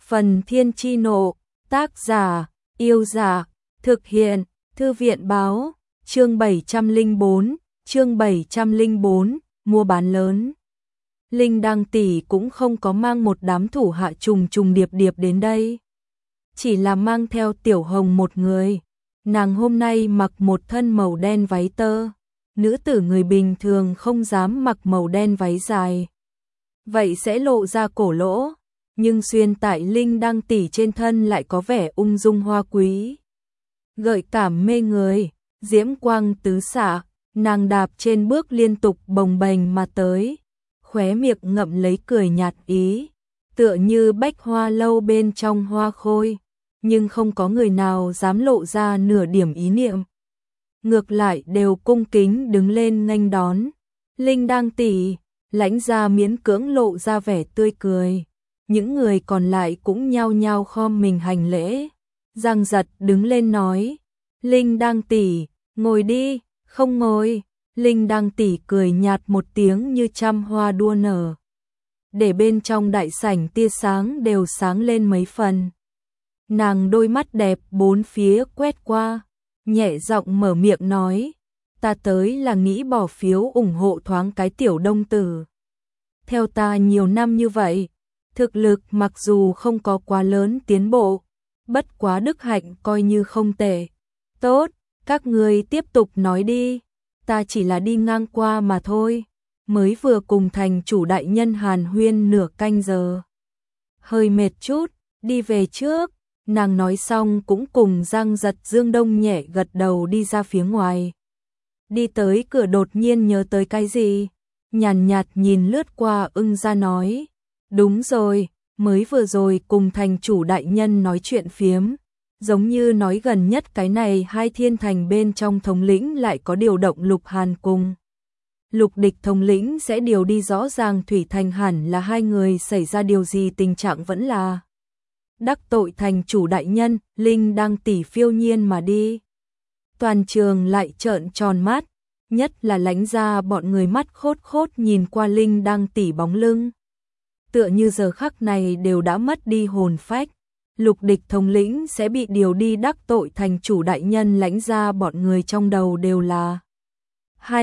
Phần Thiên Chi Nộ, tác giả, Yêu Dạ, thực hiện, Thư viện Báo, chương 704, mua bán lớn. Linh Đăng tỷ cũng không có mang một đám thủ hạ trùng trùng điệp điệp đến đây. Chỉ là mang theo Tiểu Hồng một người. Nàng hôm nay mặc một thân màu đen váy tơ. Nữ tử người bình thường không dám mặc màu đen váy dài. Vậy sẽ lộ ra cổ lỗ. Nhưng xuyên tại Linh Đăng tỷ trên thân lại có vẻ ung dung hoa quý. Gợi cảm mê người, diễm quang tứ xạ, nàng đạp trên bước liên tục bồng bềnh mà tới. Khóe miệng ngậm lấy cười nhạt ý, tựa như bách hoa lâu bên trong hoa khôi, nhưng không có người nào dám lộ ra nửa điểm ý niệm. Ngược lại đều cung kính đứng lên nghênh đón. Linh Đăng tỷ, Lãnh Gia miễn cưỡng lộ ra vẻ tươi cười. Những người còn lại cũng nhao nhao khom mình hành lễ. Giang Giật đứng lên nói, Linh Đăng tỷ, ngồi đi. Không ngồi. Linh Đăng tỷ cười nhạt một tiếng như trăm hoa đua nở. Để bên trong đại sảnh tia sáng đều sáng lên mấy phần. Nàng đôi mắt đẹp bốn phía quét qua, nhẹ giọng mở miệng nói, ta tới là nghĩ bỏ phiếu ủng hộ thoáng cái Tiểu Đông tử. Theo ta nhiều năm như vậy, thực lực mặc dù không có quá lớn tiến bộ, bất quá đức hạnh coi như không tệ. Tốt, các người tiếp tục nói đi, ta chỉ là đi ngang qua mà thôi, mới vừa cùng thành chủ đại nhân hàn huyên nửa canh giờ. Hơi mệt chút, đi về trước. Nàng nói xong cũng cùng Giang Giật Dương Đông nhẹ gật đầu đi ra phía ngoài. Đi tới cửa đột nhiên nhớ tới cái gì, nhàn nhạt nhìn lướt qua Ưng Gia nói, đúng rồi, mới vừa rồi cùng thành chủ đại nhân nói chuyện phiếm, giống như nói gần nhất cái này hai thiên thành bên trong thống lĩnh lại có điều động Lục Hàn cùng Lục Địch thống lĩnh sẽ điều đi, rõ ràng Thủy Thành hẳn là hai người xảy ra điều gì, tình trạng vẫn là đắc tội thành chủ đại nhân. Linh Đăng tỷ phiêu nhiên mà đi. Toàn trường lại trợn tròn mắt, nhất là Lãnh Gia bọn người mắt khốt khốt nhìn qua Linh Đăng tỷ bóng lưng. Tựa như giờ khắc này đều đã mất đi hồn phách. Lục Địch thống lĩnh sẽ bị điều đi đắc tội thành chủ đại nhân, Lãnh Gia bọn người trong đầu đều là hai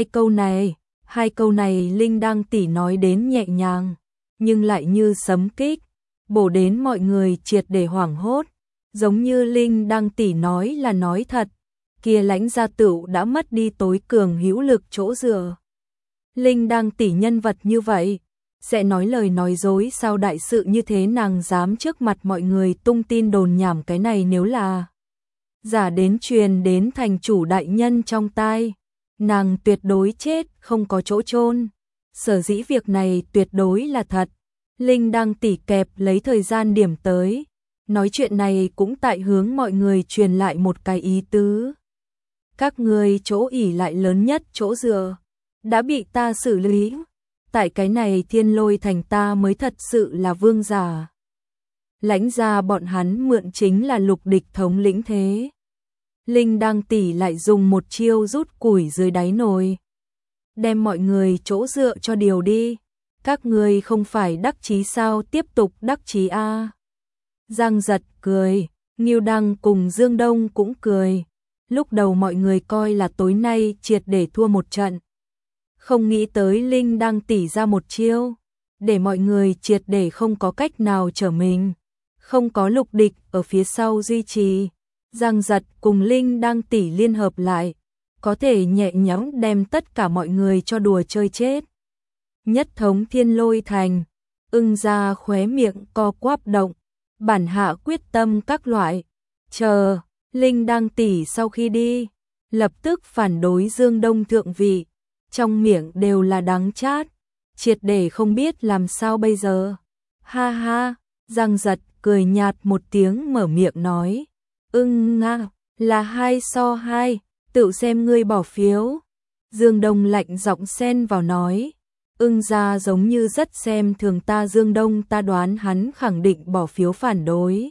câu này Linh Đăng tỷ nói đến nhẹ nhàng, nhưng lại như sấm kích, bổ đến mọi người triệt để hoảng hốt, giống như Linh Đăng tỷ nói là nói thật, kia Lãnh Gia tựu đã mất đi tối cường hữu lực chỗ dựa. Linh Đăng tỷ nhân vật như vậy, sẽ nói lời nói dối sao? Đại sự như thế nàng dám trước mặt mọi người tung tin đồn nhảm, cái này nếu là giả đến truyền đến thành chủ đại nhân trong tai, nàng tuyệt đối chết không có chỗ chôn. Sở dĩ việc này tuyệt đối là thật. Linh Đăng tỷ kẹp lấy thời gian điểm tới, nói chuyện này cũng tại hướng mọi người truyền lại một cái ý tứ. Các người chỗ ỷ lại lớn nhất chỗ dựa đã bị ta xử lý, tại cái này Thiên Lôi thành ta mới thật sự là vương giả. Lãnh Gia bọn hắn mượn chính là Lục Địch thống lĩnh thế. Linh Đăng tỷ lại dùng một chiêu rút củi dưới đáy nồi, đem mọi người chỗ dựa cho điều đi. Các người không phải đắc chí sao? Tiếp tục đắc chí a. Giang Giật cười, Ngưu Đăng cùng Dương Đông cũng cười. Lúc đầu mọi người coi là tối nay triệt để thua một trận, không nghĩ tới Linh Đăng tỷ ra một chiêu, để mọi người triệt để không có cách nào trở mình. Không có Lục Địch ở phía sau duy trì, Giang Giật cùng Linh Đăng tỷ liên hợp lại, có thể nhẹ nhõm đem tất cả mọi người cho đùa chơi chết. Nhất thống Thiên Lôi thành, Ưng Gia khóe miệng co quắp động, bản hạ quyết tâm các loại. Chờ Linh Đăng tỷ sau khi đi, lập tức phản đối Dương Đông thượng vị, trong miệng đều là đắng chát, triệt để không biết làm sao bây giờ. Ha ha, Giang Giật cười nhạt một tiếng mở miệng nói, Nga, là 2-2, tự xem ngươi bỏ phiếu. Dương Đông lạnh giọng xen vào nói, Ưng Gia giống như rất xem thường ta. Dương Đông, ta đoán hắn khẳng định bỏ phiếu phản đối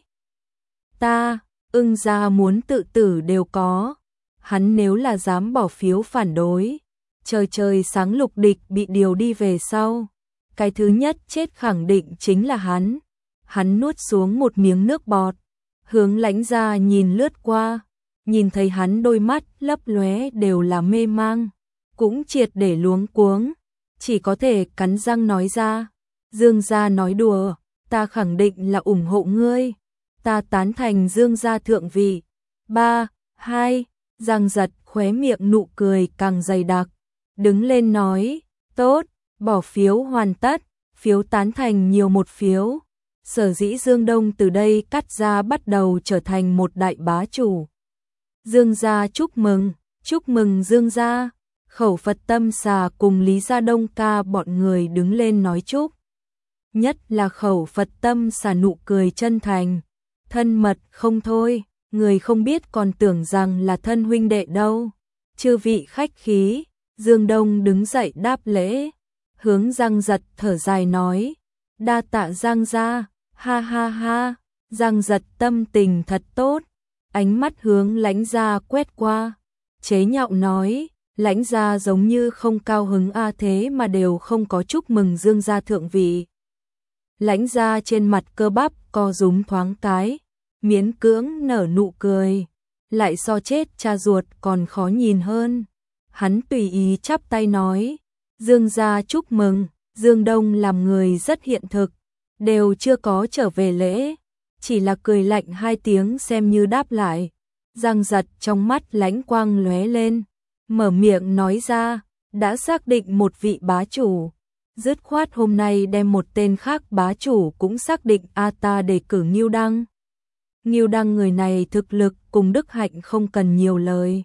ta. Ưng Gia muốn tự tử đều có, hắn nếu là dám bỏ phiếu phản đối, trời sáng Lục Địch bị điều đi về sau, cái thứ nhất chết khẳng định chính là hắn. Hắn nuốt xuống một miếng nước bọt, hướng Lãnh Gia nhìn lướt qua, nhìn thấy hắn đôi mắt lấp lóe đều là mê mang, cũng triệt để luống cuống, chỉ có thể cắn răng nói ra, Dương gia nói đùa, ta khẳng định là ủng hộ ngươi, ta tán thành Dương gia thượng vị. 3, 2, Giang Giật khóe miệng nụ cười càng dày đặc, đứng lên nói, tốt, bỏ phiếu hoàn tất, phiếu tán thành nhiều một phiếu. Sở dĩ Dương Đông từ đây cắt ra bắt đầu trở thành một đại bá chủ. Dương gia chúc mừng Dương gia. Khẩu Phật Tâm Xà cùng Lý Gia Đông ca bọn người đứng lên nói chúc. Nhất là Khẩu Phật Tâm Xà nụ cười chân thành, thân mật không thôi, người không biết còn tưởng rằng là thân huynh đệ đâu. Chư vị khách khí, Dương Đông đứng dậy đáp lễ, hướng Giang Giật thở dài nói, đa tạ Giang gia, ha ha ha. Giang Giật tâm tình thật tốt, ánh mắt hướng Lãnh Gia quét qua, chế nhạo nói, Lãnh Gia giống như không cao hứng thế mà đều không có chúc mừng Dương gia thượng vị. Lãnh Gia trên mặt cơ bắp co rúm thoáng cái, miễn cưỡng nở nụ cười, lại so chết cha ruột còn khó nhìn hơn. Hắn tùy ý chắp tay nói, Dương gia chúc mừng. Dương Đông làm người rất hiện thực, đều chưa có trở về lễ, chỉ là cười lạnh hai tiếng xem như đáp lại. Giang Giật trong mắt lãnh quang lóe lên, mở miệng nói ra, đã xác định một vị bá chủ, dứt khoát hôm nay đem một tên khác bá chủ cũng xác định ta đề cử Ngưu Đăng. Ngưu Đăng người này thực lực cùng đức hạnh không cần nhiều lời.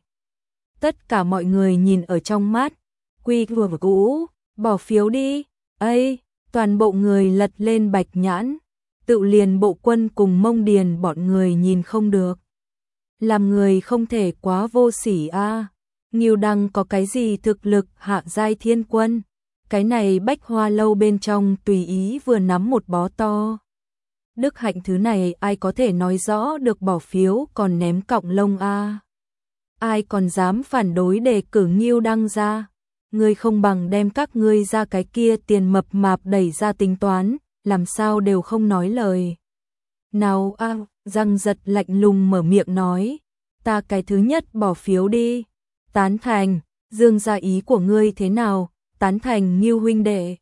Tất cả mọi người nhìn ở trong mắt, quy vừa cũ, bỏ phiếu đi, toàn bộ người lật lên bạch nhãn, tự liền Bộ Quân cùng Mông Điền bọn người nhìn không được. Làm người không thể quá vô sỉ Ngưu Đăng có cái gì thực lực hạ giai thiên quân, cái này Bách Hoa lâu bên trong tùy ý vừa nắm một bó to. Đức hạnh thứ này ai có thể nói rõ được, bỏ phiếu còn ném cọng lông ai còn dám phản đối đề cử Ngưu Đăng ra. Ngươi không bằng đem các ngươi ra cái kia tiền mập mạp đẩy ra tính toán, làm sao đều không nói lời. Nào Giang Giật lạnh lùng mở miệng nói, ta cái thứ nhất bỏ phiếu đi. Tán thành. Dương gia ý của ngươi thế nào? Tán thành Ngưu huynh đệ.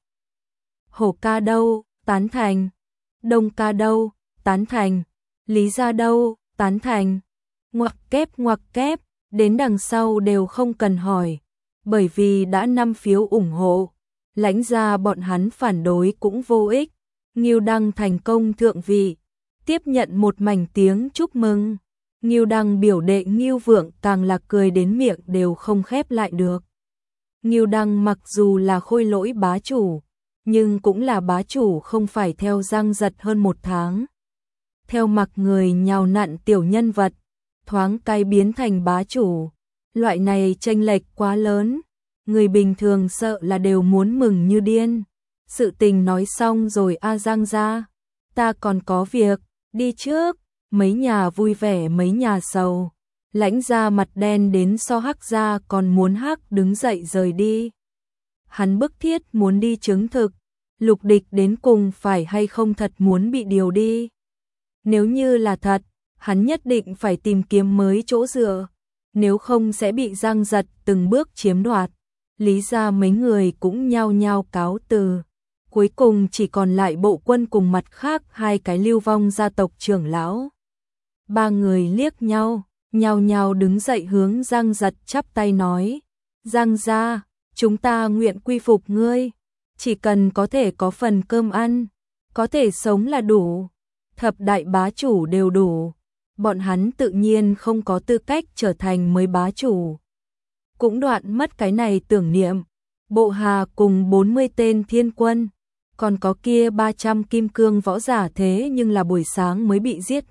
Hổ ca đâu? Tán thành. Đông ca đâu? Tán thành. Lý gia đâu? Tán thành. Ngoặc kép, đến đằng sau đều không cần hỏi, bởi vì đã 5 phiếu ủng hộ, Lãnh Gia bọn hắn phản đối cũng vô ích. Ngưu Đăng thành công thượng vị, tiếp nhận một mảnh tiếng chúc mừng. Ngưu Đăng biểu đệ Ngưu Vượng càng là cười đến miệng đều không khép lại được. Ngưu Đăng mặc dù là khôi lỗi bá chủ, nhưng cũng là bá chủ không phải theo Giang Giật hơn 1 tháng. Theo mặc người nhào nặn tiểu nhân vật, thoáng cái biến thành bá chủ, loại này chênh lệch quá lớn, người bình thường sợ là đều muốn mừng như điên. Sự tình nói xong rồi Giang gia, ta còn có việc, đi trước. Mấy nhà vui vẻ mấy nhà sầu, Lãnh Gia mặt đen đến so Hắc Gia còn muốn hắc đứng dậy rời đi. Hắn bức thiết muốn đi chứng thực, Lục Địch đến cùng phải hay không thật muốn bị điều đi. Nếu như là thật, hắn nhất định phải tìm kiếm mới chỗ dựa, nếu không sẽ bị Giang Giật từng bước chiếm đoạt. Lý gia mấy người cũng nhao nhao cáo từ. Cuối cùng chỉ còn lại Bộ Quân cùng mặt khác 2 cái lưu vong gia tộc trưởng lão. 3 người liếc nhau, nhao nhao đứng dậy hướng Giang Giật chắp tay nói, Giang gia, chúng ta nguyện quy phục ngươi, chỉ cần có thể có phần cơm ăn, có thể sống là đủ. Thập đại bá chủ đều đủ, bọn hắn tự nhiên không có tư cách trở thành mới bá chủ. Cũng đoạn mất cái này tưởng niệm. Bộ Hà cùng 40 tên thiên quân, còn có kia 300 kim cương võ giả thế nhưng là buổi sáng mới bị giết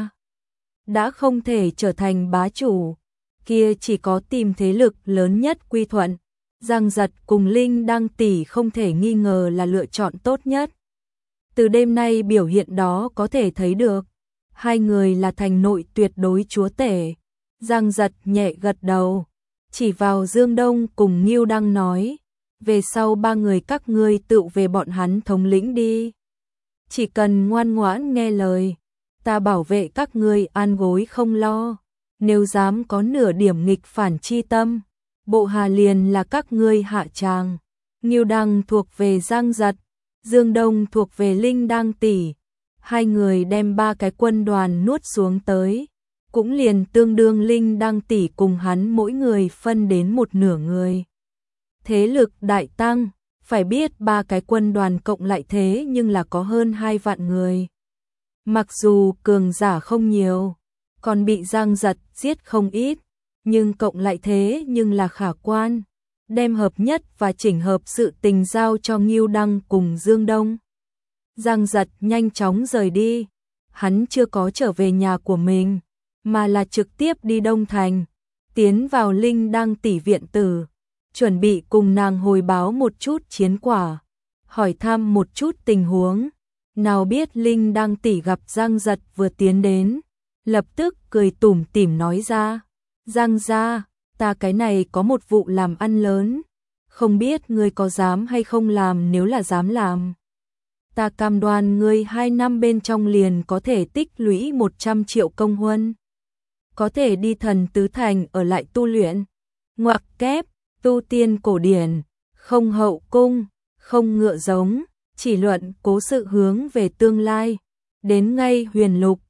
đã không thể trở thành bá chủ, kia chỉ có tìm thế lực lớn nhất quy thuận. Giang Giật cùng Linh Đăng tỷ không thể nghi ngờ là lựa chọn tốt nhất. Từ đêm nay biểu hiện đó có thể thấy được, 2 người là thành nội tuyệt đối chúa tể. Giang Giật nhẹ gật đầu, chỉ vào Dương Đông cùng Ngưu Đăng nói, về sau 3 người các ngươi tự về bọn hắn thống lĩnh đi. chỉ cần ngoan ngoãn nghe lời, ta bảo vệ các ngươi an gối không lo, nếu dám có nửa điểm nghịch phản chi tâm, bộ hạ liền là các ngươi hạ tràng. Ngưu Đăng thuộc về Giang Giật, Dương Đông thuộc về Linh Đăng tỷ, hai người đem 3 cái quân đoàn nuốt xuống tới, cũng liền tương đương Linh Đăng tỷ cùng hắn mỗi người phân đến một nửa người. Thế lực đại tăng, phải biết 3 cái quân đoàn cộng lại thế nhưng là có hơn 2 vạn người. Mặc dù cường giả không nhiều, còn bị Giang Giật giết không ít, nhưng cộng lại thế nhưng là khả quan. Đem hợp nhất và chỉnh hợp sự tình giao cho Ngưu Đăng cùng Dương Đông. Giang Giật nhanh chóng rời đi, hắn chưa có trở về nhà của mình, mà là trực tiếp đi Đông Thành, tiến vào Linh Đăng tỷ viện tử, chuẩn bị cùng nàng hồi báo một chút chiến quả, hỏi thăm một chút tình huống. Nào biết Linh Đăng tỷ gặp Giang Giật vừa tiến đến, lập tức cười tủm tỉm nói ra, Giang gia, ta cái này có một vụ làm ăn lớn, không biết ngươi có dám hay không làm, nếu là dám làm. Ta cam đoan ngươi 2 năm bên trong liền có thể tích lũy 100 triệu công huân. Có thể đi Thần Tứ Thành ở lại tu luyện, ngoặc kép, tu tiên cổ điển, không hậu cung, không ngựa giống, chỉ luận cố sự hướng về tương lai. Đến ngay Huyền Lục,